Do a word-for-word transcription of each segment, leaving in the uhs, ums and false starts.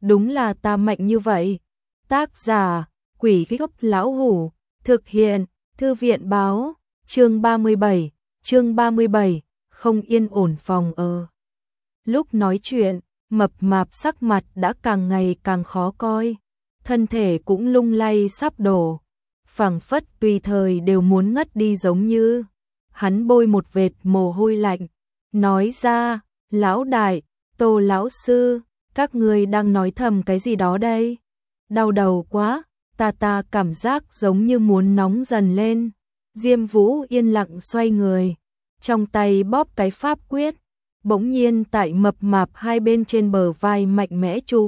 đúng là ta mạnh như vậy. Tác giả, Quỷ Gốc Lão Hủ, thực hiện, Thư viện Báo, chương ba mươi bảy, chương ba mươi bảy, không yên ổn phòng ở. Lúc nói chuyện, mập mạp sắc mặt đã càng ngày càng khó coi, thân thể cũng lung lay sắp đổ, phảng phất tùy thời đều muốn ngất đi giống như. Hắn bôi một vệt mồ hôi lạnh, nói ra, lão đại, Tô lão sư, các ngươi đang nói thầm cái gì đó đây? Đau đầu quá, ta ta cảm giác giống như muốn nóng dần lên. Diêm Vũ yên lặng xoay người, trong tay bóp cái pháp quyết, bỗng nhiên tại mập mạp hai bên trên bờ vai mạnh mẽ chụp.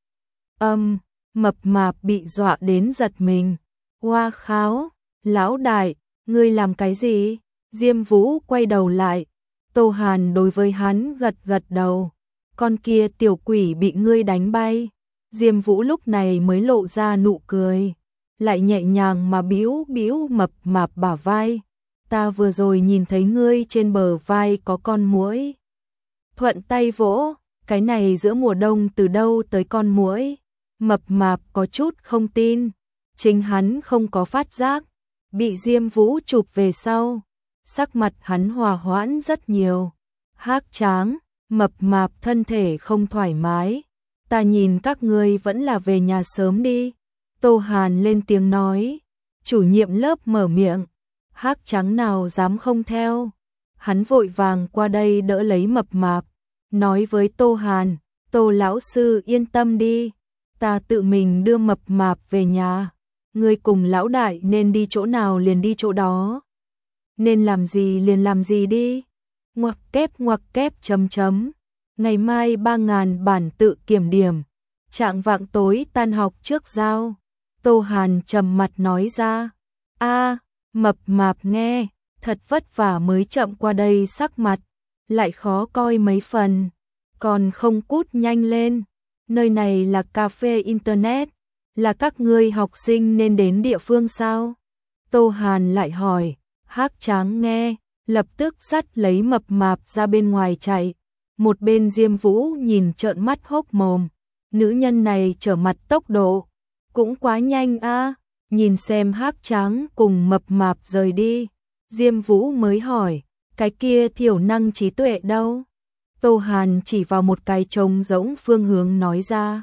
Âm, mập mạp bị dọa đến giật mình. Hoa kháo, lão đại, ngươi làm cái gì? Diêm Vũ quay đầu lại, Tô Hàn đối với hắn gật gật đầu. Con kia tiểu quỷ bị ngươi đánh bay. Diêm Vũ lúc này mới lộ ra nụ cười, lại nhẹ nhàng mà bĩu bĩu mập mạp bả vai. Ta vừa rồi nhìn thấy ngươi trên bờ vai có con muỗi. Thuận tay vỗ, cái này giữa mùa đông từ đâu tới con muỗi? Mập mạp có chút không tin, chính hắn không có phát giác, bị Diêm Vũ chụp về sau, sắc mặt hắn hòa hoãn rất nhiều. Hắc Tráng, mập mạp thân thể không thoải mái, ta nhìn các ngươi vẫn là về nhà sớm đi. Tô Hàn lên tiếng nói, chủ nhiệm lớp mở miệng, Hắc Tráng nào dám không theo. Hắn vội vàng qua đây đỡ lấy mập mạp, nói với Tô Hàn, Tô lão sư yên tâm đi, ta tự mình đưa mập mạp về nhà, ngươi cùng lão đại nên đi chỗ nào liền đi chỗ đó, nên làm gì liền làm gì đi. Ngoặc kép ngoặc kép chấm chấm, ngày mai ba ngàn bản tự kiểm điểm, trạng vạng tối tan học trước giao. Tô Hàn trầm mặt nói ra. A, mập mạp nghe, thật vất vả mới chậm qua đây, sắc mặt lại khó coi mấy phần, còn không cút nhanh lên, nơi này là cà phê internet, là các ngươi học sinh nên đến địa phương sao? Tô Hàn lại hỏi. Hắc Tráng nghe, lập tức dắt lấy mập mạp ra bên ngoài chạy. Một bên Diêm Vũ nhìn trợn mắt hốc mồm, nữ nhân này trở mặt tốc độ cũng quá nhanh a. Nhìn xem Hắc Tráng cùng mập mạp rời đi, Diêm Vũ mới hỏi, cái kia thiểu năng trí tuệ đâu? Tô Hàn chỉ vào một cái trống rỗng phương hướng nói ra,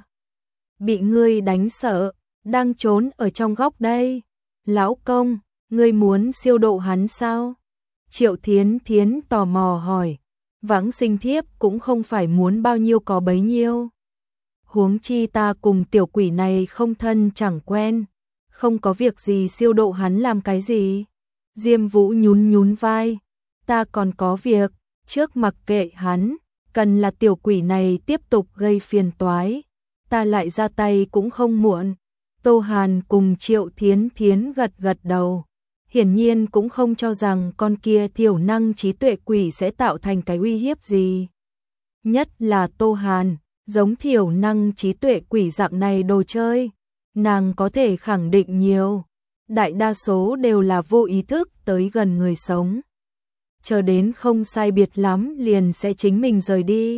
bị ngươi đánh sợ, đang trốn ở trong góc đây. Lão công, ngươi muốn siêu độ hắn sao? Triệu Thiến Thiến tò mò hỏi. Vãng sinh thiếp cũng không phải muốn bao nhiêu có bấy nhiêu. Huống chi ta cùng tiểu quỷ này không thân chẳng quen, không có việc gì siêu độ hắn làm cái gì? Diêm Vũ nhún nhún vai, ta còn có việc, trước mặc kệ hắn, cần là tiểu quỷ này tiếp tục gây phiền toái, ta lại ra tay cũng không muộn. Tô Hàn cùng Triệu Thiến Thiến gật gật đầu, hiển nhiên cũng không cho rằng con kia thiểu năng trí tuệ quỷ sẽ tạo thành cái uy hiếp gì. Nhất là Tô Hàn, giống thiểu năng trí tuệ quỷ dạng này đồ chơi, nàng có thể khẳng định nhiều, đại đa số đều là vô ý thức tới gần người sống, chờ đến không sai biệt lắm liền sẽ chính mình rời đi.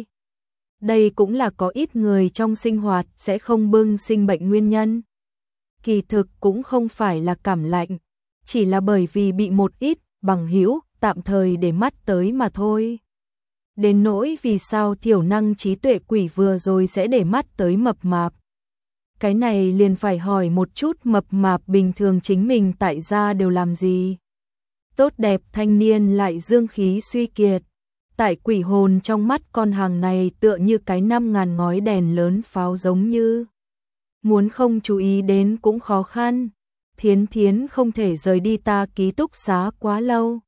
Đây cũng là có ít người trong sinh hoạt sẽ không bưng sinh bệnh nguyên nhân. Kỳ thực cũng không phải là cảm lạnh, chỉ là bởi vì bị một ít bằng hữu tạm thời để mắt tới mà thôi. Đến nỗi vì sao thiểu năng trí tuệ quỷ vừa rồi sẽ để mắt tới mập mạp, cái này liền phải hỏi một chút mập mạp bình thường chính mình tại gia đều làm gì. Tốt đẹp thanh niên lại dương khí suy kiệt, tại quỷ hồn trong mắt con hàng này tựa như cái năm ngàn ngói đèn lớn pháo giống như. Muốn không chú ý đến cũng khó khăn. Thiến Thiến không thể rời đi ta ký túc xá quá lâu,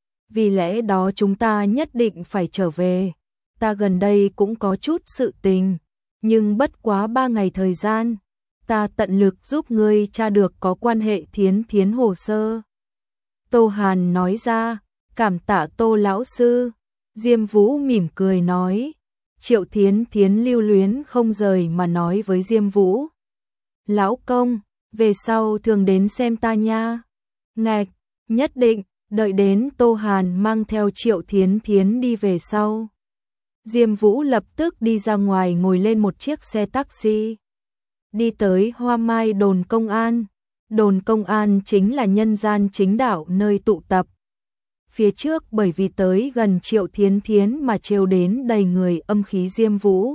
vì lẽ đó chúng ta nhất định phải trở về. Ta gần đây cũng có chút sự tình, nhưng bất quá ba ngày thời gian, ta tận lực giúp ngươi tra được có quan hệ Thiến Thiến hồ sơ. Tô Hàn nói ra, cảm tạ Tô lão sư. Diêm Vũ mỉm cười nói. Triệu Thiến Thiến lưu luyến không rời mà nói với Diêm Vũ, lão công, về sau thường đến xem ta nha. Ngạch, nhất định. Đợi đến Tô Hàn mang theo Triệu Thiến Thiến đi về sau, Diêm Vũ lập tức đi ra ngoài ngồi lên một chiếc xe taxi. Đi tới Hoa Mai đồn công an. Đồn công an chính là nhân gian chính đạo nơi tụ tập. Phía trước bởi vì tới gần Triệu Thiến Thiến mà trêu đến đầy người âm khí Diêm Vũ.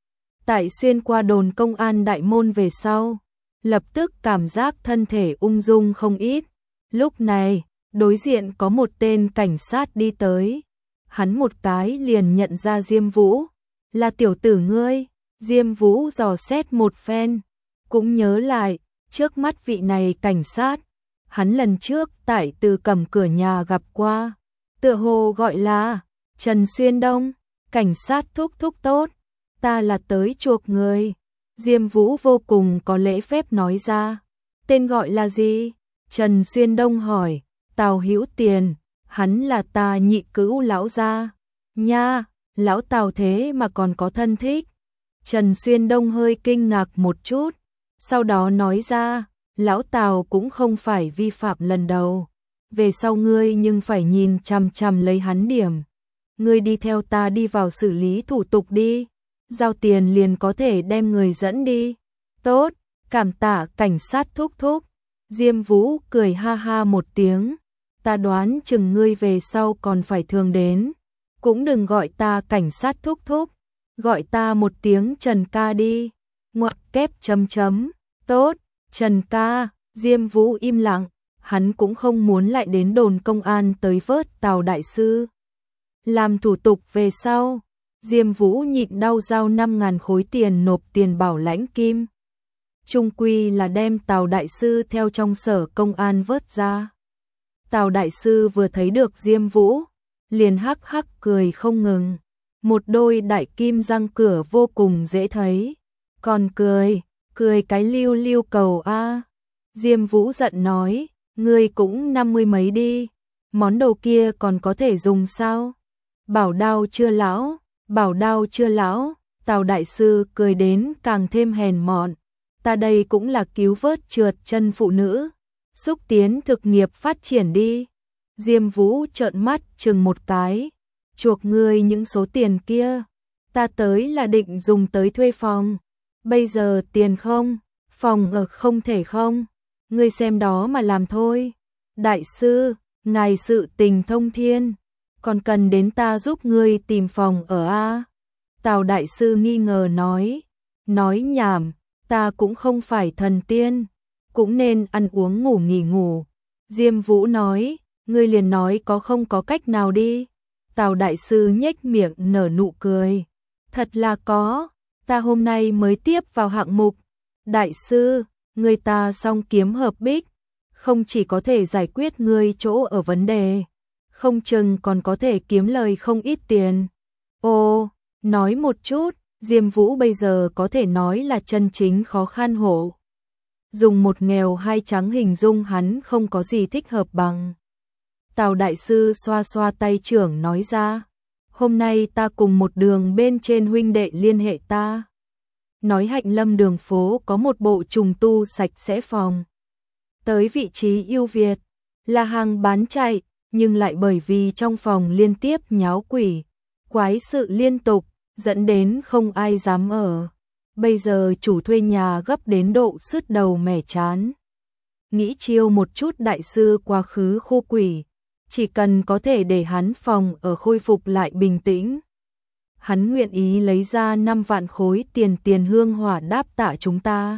Tại xuyên qua đồn công an đại môn về sau, lập tức cảm giác thân thể ung dung không ít. Lúc này, đối diện có một tên cảnh sát đi tới. Hắn một cái liền nhận ra Diêm Vũ. Là tiểu tử ngươi. Diêm Vũ dò xét một phen. Cũng nhớ lại, trước mắt vị này cảnh sát. Hắn lần trước tại Từ Cẩm cửa nhà gặp qua. Tựa hồ gọi là Trần Xuyên Đông. Cảnh sát thúc thúc tốt. Ta là tới chuộc người. Diêm Vũ vô cùng có lễ phép nói ra. Tên gọi là gì? Trần Xuyên Đông hỏi. Tào Hữu Tiền. Hắn là ta nhị cữu lão gia. Nha, lão Tào thế mà còn có thân thích. Trần Xuyên Đông hơi kinh ngạc một chút. Sau đó nói ra, lão Tào cũng không phải vi phạm lần đầu. Về sau ngươi nhưng phải nhìn chằm chằm lấy hắn điểm. Ngươi đi theo ta đi vào xử lý thủ tục đi. Giao tiền liền có thể đem người dẫn đi. Tốt, cảm tạ cảnh sát thúc thúc. Diêm Vũ cười ha ha một tiếng. Ta đoán chừng ngươi về sau còn phải thường đến. Cũng đừng gọi ta cảnh sát thúc thúc. Gọi ta một tiếng Trần ca đi. Ngoặc kép chấm chấm. Tốt, Trần ca. Diêm Vũ im lặng. Hắn cũng không muốn lại đến đồn công an tới vớt Tào đại sư. Làm thủ tục về sau. Diêm Vũ nhịn đau giao năm ngàn khối tiền nộp tiền bảo lãnh kim. Trung quy là đem Tào đại sư theo trong sở công an vớt ra. Tào đại sư vừa thấy được Diêm Vũ, liền hắc hắc cười không ngừng. Một đôi đại kim răng cửa vô cùng dễ thấy. Còn cười, cười cái lưu lưu cầu a. Diêm Vũ giận nói, ngươi cũng năm mươi mấy đi, món đồ kia còn có thể dùng sao? Bảo đao chưa lão, bảo đao chưa lão. Tào đại sư cười đến càng thêm hèn mọn. Ta đây cũng là cứu vớt trượt chân phụ nữ. Xúc tiến thực nghiệp phát triển đi. Diêm Vũ trợn mắt chừng một cái. Chuộc ngươi những số tiền kia. Ta tới là định dùng tới thuê phòng. Bây giờ tiền không, phòng ở không thể không. Ngươi xem đó mà làm thôi. Đại sư, ngài sự tình thông thiên. Còn cần đến ta giúp ngươi tìm phòng ở a? Tào đại sư nghi ngờ nói. Nói nhảm, ta cũng không phải thần tiên. Cũng nên ăn uống ngủ nghỉ ngủ. Diêm Vũ nói, ngươi liền nói có không có cách nào đi. Tào đại sư nhếch miệng nở nụ cười. Thật là có, ta hôm nay mới tiếp vào hạng mục. Đại sư, người ta song kiếm hợp bích, không chỉ có thể giải quyết ngươi chỗ ở vấn đề, không chừng còn có thể kiếm lời không ít tiền. Ồ, nói một chút, Diêm Vũ bây giờ có thể nói là chân chính khó khăn hộ. Dùng một nghèo hai trắng hình dung hắn không có gì thích hợp bằng. Tào đại sư xoa xoa tay trưởng nói ra. Hôm nay ta cùng một đường bên trên huynh đệ liên hệ ta. Nói Hạnh Lâm đường phố có một bộ trùng tu sạch sẽ phòng. Tới vị trí ưu việt, là hàng bán chạy, nhưng lại bởi vì trong phòng liên tiếp nháo quỷ, quái sự liên tục, dẫn đến không ai dám ở. Bây giờ chủ thuê nhà gấp đến độ sứt đầu mẻ chán. Nghĩ chiêu một chút đại sư quá khứ khu quỷ, chỉ cần có thể để hắn phòng ở khôi phục lại bình tĩnh. Hắn nguyện ý lấy ra năm vạn khối tiền tiền hương hỏa đáp tạ chúng ta.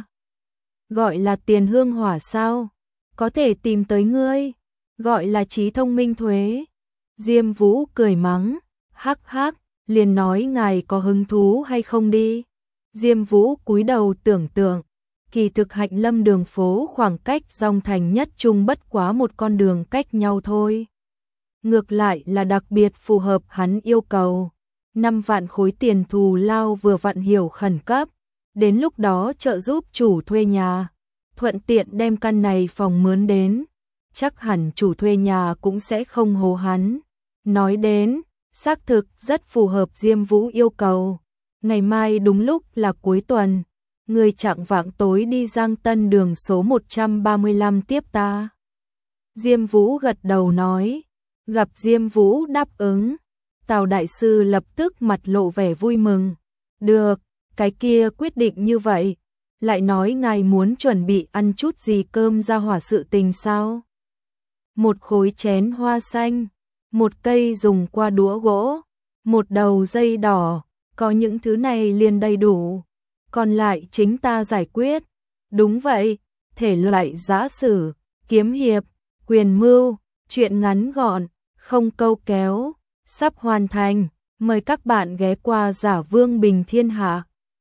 Gọi là tiền hương hỏa sao? Có thể tìm tới ngươi. Gọi là trí thông minh thuế. Diêm Vũ cười mắng. Hắc hắc, liền nói ngài có hứng thú hay không đi. Diêm Vũ cúi đầu tưởng tượng. Kỳ thực Hạnh Lâm đường phố khoảng cách Dòng Thành nhất trung bất quá một con đường cách nhau thôi. Ngược lại là đặc biệt phù hợp hắn yêu cầu. Năm vạn khối tiền thù lao vừa vặn hiểu khẩn cấp. Đến lúc đó trợ giúp chủ thuê nhà. Thuận tiện đem căn này phòng mướn đến. Chắc hẳn chủ thuê nhà cũng sẽ không hố hắn. Nói đến, xác thực rất phù hợp Diêm Vũ yêu cầu. Ngày mai đúng lúc là cuối tuần. Người chạng vạng tối đi Giang Tân đường số một trăm ba mươi lăm tiếp ta. Diêm Vũ gật đầu nói. Gặp Diêm Vũ đáp ứng. Tào đại sư lập tức mặt lộ vẻ vui mừng. Được, cái kia quyết định như vậy. Lại nói ngài muốn chuẩn bị ăn chút gì cơm ra hỏa sự tình sao? Một khối chén hoa xanh, một cây dùng qua đũa gỗ, một đầu dây đỏ, có những thứ này liền đầy đủ. Còn lại chính ta giải quyết. Đúng vậy, thể loại giã sử, kiếm hiệp, quyền mưu, chuyện ngắn gọn, không câu kéo, sắp hoàn thành. Mời các bạn ghé qua Giả Vương Bình Thiên Hạ.